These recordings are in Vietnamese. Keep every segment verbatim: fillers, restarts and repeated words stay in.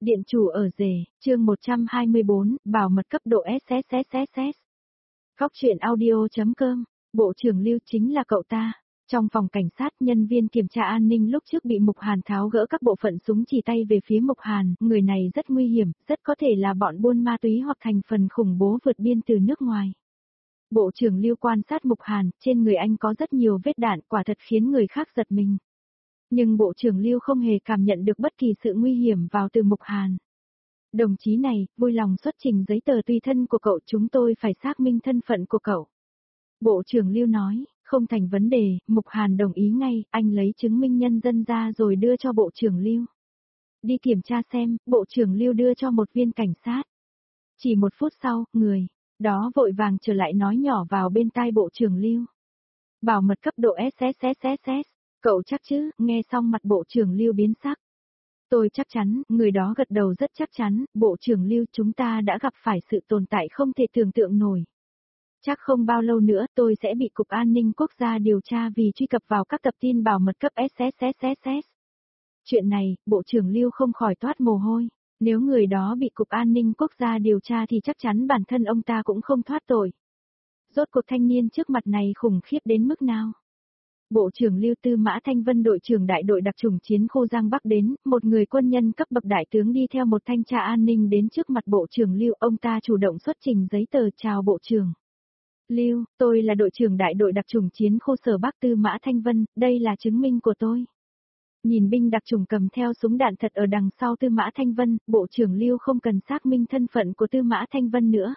Điện chủ ở rể, chương một trăm hai mươi bốn, bảo mật cấp độ ét ét ét ét ét. Góc truyện audio.com, Bộ trưởng Lưu chính là cậu ta. Trong phòng cảnh sát, nhân viên kiểm tra an ninh lúc trước bị Mục Hàn tháo gỡ các bộ phận súng chỉ tay về phía Mục Hàn, người này rất nguy hiểm, rất có thể là bọn buôn ma túy hoặc thành phần khủng bố vượt biên từ nước ngoài. Bộ trưởng Lưu quan sát Mục Hàn, trên người anh có rất nhiều vết đạn, quả thật khiến người khác giật mình. Nhưng Bộ trưởng Lưu không hề cảm nhận được bất kỳ sự nguy hiểm vào từ Mục Hàn. Đồng chí này, vui lòng xuất trình giấy tờ tùy thân của cậu, chúng tôi phải xác minh thân phận của cậu. Bộ trưởng Lưu nói, không thành vấn đề, Mục Hàn đồng ý ngay, anh lấy chứng minh nhân dân ra rồi đưa cho Bộ trưởng Lưu. Đi kiểm tra xem, Bộ trưởng Lưu đưa cho một viên cảnh sát. Chỉ một phút sau, người đó vội vàng trở lại nói nhỏ vào bên tai Bộ trưởng Lưu. Bảo mật cấp độ ét ét ét ét ét, cậu chắc chứ? Nghe xong mặt Bộ trưởng Lưu biến sắc. Tôi chắc chắn, người đó gật đầu rất chắc chắn, Bộ trưởng Lưu, chúng ta đã gặp phải sự tồn tại không thể tưởng tượng nổi. Chắc không bao lâu nữa tôi sẽ bị Cục An ninh Quốc gia điều tra vì truy cập vào các tập tin bảo mật cấp ét ét ét ét ét. Chuyện này, Bộ trưởng Lưu không khỏi toát mồ hôi. Nếu người đó bị Cục An ninh Quốc gia điều tra thì chắc chắn bản thân ông ta cũng không thoát tội. Rốt cuộc thanh niên trước mặt này khủng khiếp đến mức nào? Bộ trưởng Lưu Tư Mã Thanh Vân, đội trưởng đại đội đặc chủng chiến khu Giang Bắc đến, một người quân nhân cấp bậc đại tướng đi theo một thanh tra an ninh đến trước mặt Bộ trưởng Lưu, ông ta chủ động xuất trình giấy tờ chào Bộ trưởng. Lưu, tôi là đội trưởng đại đội đặc chủng chiến khu Sở Bắc Tư Mã Thanh Vân, đây là chứng minh của tôi. Nhìn binh đặc chủng cầm theo súng đạn thật ở đằng sau Tư Mã Thanh Vân, Bộ trưởng Lưu không cần xác minh thân phận của Tư Mã Thanh Vân nữa.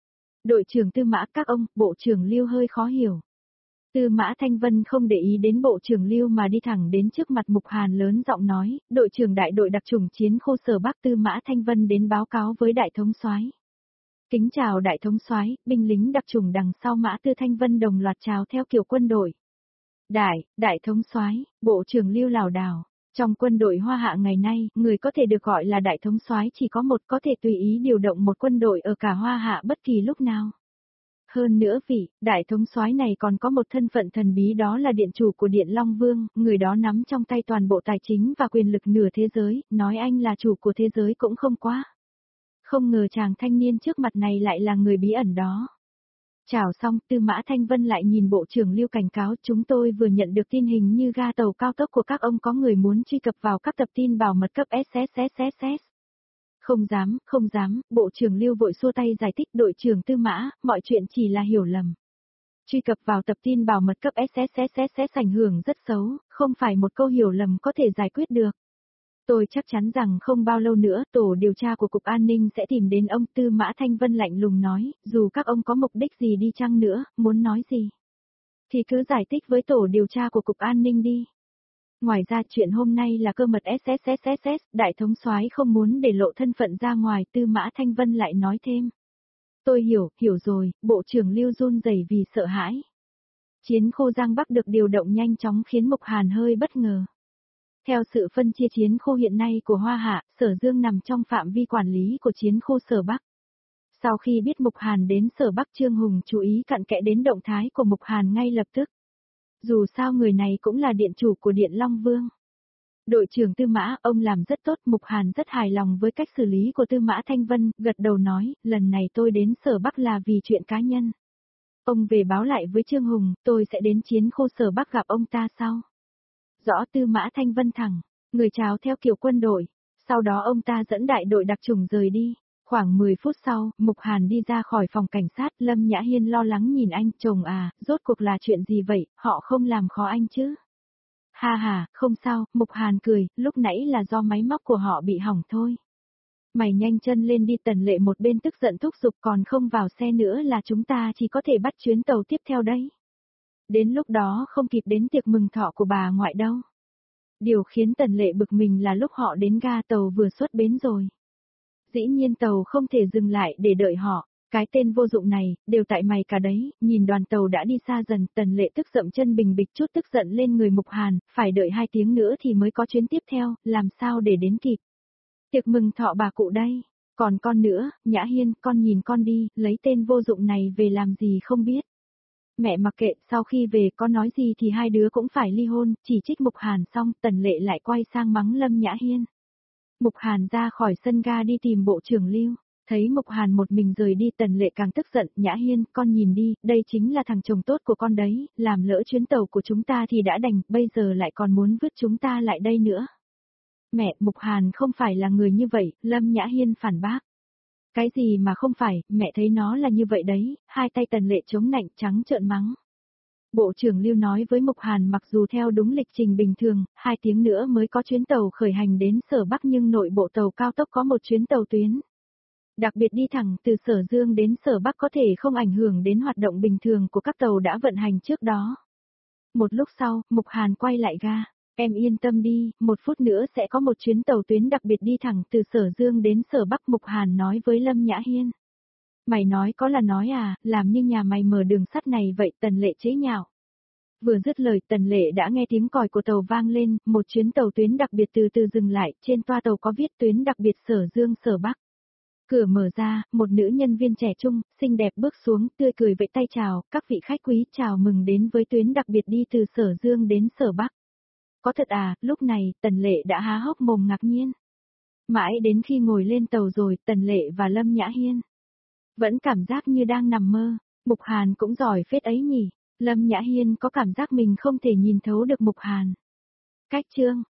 Đội trưởng Tư Mã, các ông, Bộ trưởng Lưu hơi khó hiểu. Tư Mã Thanh Vân không để ý đến Bộ trưởng Lưu mà đi thẳng đến trước mặt Mục Hàn lớn giọng nói, đội trưởng đại đội đặc chủng chiến khu Sở Bắc Tư Mã Thanh Vân đến báo cáo với đại thống soái. Kính chào đại thống soái, binh lính đặc chủng đằng sau Mã Tư Thanh Vân đồng loạt chào theo kiểu quân đội. Đại, đại thống soái, Bộ trưởng Lưu lảo đảo. Trong quân đội Hoa Hạ ngày nay, người có thể được gọi là đại thống soái chỉ có một, có thể tùy ý điều động một quân đội ở cả Hoa Hạ bất kỳ lúc nào. Hơn nữa vị, đại thống soái này còn có một thân phận thần bí, đó là điện chủ của Điện Long Vương, người đó nắm trong tay toàn bộ tài chính và quyền lực nửa thế giới, nói anh là chủ của thế giới cũng không quá. Không ngờ chàng thanh niên trước mặt này lại là người bí ẩn đó. Chào xong, Tư Mã Thanh Vân lại nhìn Bộ trưởng Lưu cảnh cáo, chúng tôi vừa nhận được tin hình như ga tàu cao tốc của các ông có người muốn truy cập vào các tập tin bảo mật cấp ét ét ét ét ét. Không dám, không dám, Bộ trưởng Lưu vội xua tay giải thích, đội trưởng Tư Mã, mọi chuyện chỉ là hiểu lầm. Truy cập vào tập tin bảo mật cấp ét ét ét ét ét ảnh hưởng rất xấu, không phải một câu hiểu lầm có thể giải quyết được. Tôi chắc chắn rằng không bao lâu nữa tổ điều tra của Cục An ninh sẽ tìm đến ông. Tư Mã Thanh Vân lạnh lùng nói, dù các ông có mục đích gì đi chăng nữa, muốn nói gì, thì cứ giải thích với tổ điều tra của Cục An ninh đi. Ngoài ra chuyện hôm nay là cơ mật ét ét ét ét ét, đại thống soái không muốn để lộ thân phận ra ngoài, Tư Mã Thanh Vân lại nói thêm. Tôi hiểu, hiểu rồi, Bộ trưởng Lưu run rẩy vì sợ hãi. Chiến khu Giang Bắc được điều động nhanh chóng khiến Mục Hàn hơi bất ngờ. Theo sự phân chia chiến khu hiện nay của Hoa Hạ, Sở Dương nằm trong phạm vi quản lý của chiến khu Sở Bắc. Sau khi biết Mục Hàn đến Sở Bắc, Trương Hùng chú ý cặn kẽ đến động thái của Mục Hàn ngay lập tức. Dù sao người này cũng là điện chủ của Điện Long Vương. Đội trưởng Tư Mã, ông làm rất tốt, Mục Hàn rất hài lòng với cách xử lý của Tư Mã Thanh Vân, gật đầu nói, lần này tôi đến Sở Bắc là vì chuyện cá nhân. Ông về báo lại với Trương Hùng, tôi sẽ đến chiến khu Sở Bắc gặp ông ta sau. Rõ. Tư Mã Thanh Vân thẳng, người chào theo kiểu quân đội, sau đó ông ta dẫn đại đội đặc chủng rời đi. Khoảng mười phút sau, Mục Hàn đi ra khỏi phòng cảnh sát, Lâm Nhã Hiên lo lắng nhìn anh, chồng à, rốt cuộc là chuyện gì vậy, họ không làm khó anh chứ? Ha ha, không sao, Mục Hàn cười, lúc nãy là do máy móc của họ bị hỏng thôi. Mày nhanh chân lên đi. Tần Lệ một bên tức giận thúc giục, còn không vào xe nữa là chúng ta chỉ có thể bắt chuyến tàu tiếp theo đấy. Đến lúc đó không kịp đến tiệc mừng thọ của bà ngoại đâu. Điều khiến Tần Lệ bực mình là lúc họ đến ga tàu vừa xuất bến rồi. Dĩ nhiên tàu không thể dừng lại để đợi họ, cái tên vô dụng này, đều tại mày cả đấy. Nhìn đoàn tàu đã đi xa dần, Tần Lệ tức dậm chân bình bịch chút tức giận lên người Mục Hàn, phải đợi hai tiếng nữa thì mới có chuyến tiếp theo, làm sao để đến kịp. Tiệc mừng thọ bà cụ đây, còn con nữa, Nhã Hiên, con nhìn con đi, lấy tên vô dụng này về làm gì không biết. Mẹ mặc kệ, sau khi về con nói gì thì hai đứa cũng phải ly hôn, chỉ trích Mục Hàn xong, Tần Lệ lại quay sang mắng Lâm Nhã Hiên. Mục Hàn ra khỏi sân ga đi tìm bộ trưởng Lưu. Thấy Mục Hàn một mình rời đi, Tần Lệ càng tức giận. Nhã Hiên, con nhìn đi, đây chính là thằng chồng tốt của con đấy, làm lỡ chuyến tàu của chúng ta thì đã đành, bây giờ lại còn muốn vứt chúng ta lại đây nữa. Mẹ, Mục Hàn không phải là người như vậy, Lâm Nhã Hiên phản bác. Cái gì mà không phải, mẹ thấy nó là như vậy đấy, hai tay Tần Lệ chống nạnh trắng trợn mắng. Bộ trưởng Lưu nói với Mục Hàn mặc dù theo đúng lịch trình bình thường, hai tiếng nữa mới có chuyến tàu khởi hành đến Sở Bắc nhưng nội bộ tàu cao tốc có một chuyến tàu tuyến. Đặc biệt đi thẳng từ Sở Dương đến Sở Bắc có thể không ảnh hưởng đến hoạt động bình thường của các tàu đã vận hành trước đó. Một lúc sau, Mục Hàn quay lại ga. Em yên tâm đi, một phút nữa sẽ có một chuyến tàu tuyến đặc biệt đi thẳng từ Sở Dương đến Sở Bắc, Mục Hàn nói với Lâm Nhã Hiên. Mày nói có là nói à, làm như nhà mày mở đường sắt này vậy, Tần Lệ chế nhạo. Vừa dứt lời, Tần Lệ đã nghe tiếng còi của tàu vang lên, một chuyến tàu tuyến đặc biệt từ từ dừng lại, trên toa tàu có viết tuyến đặc biệt Sở Dương Sở Bắc. Cửa mở ra, một nữ nhân viên trẻ trung, xinh đẹp bước xuống, tươi cười vẫy tay chào, các vị khách quý chào mừng đến với tuyến đặc biệt đi từ Sở Dương đến Sở Bắc. Có thật à, lúc này, Tần Lệ đã há hốc mồm ngạc nhiên. Mãi đến khi ngồi lên tàu rồi, Tần Lệ và Lâm Nhã Hiên vẫn cảm giác như đang nằm mơ. Mục Hàn cũng giỏi phết ấy nhỉ. Lâm Nhã Hiên có cảm giác mình không thể nhìn thấu được Mục Hàn. Cách chương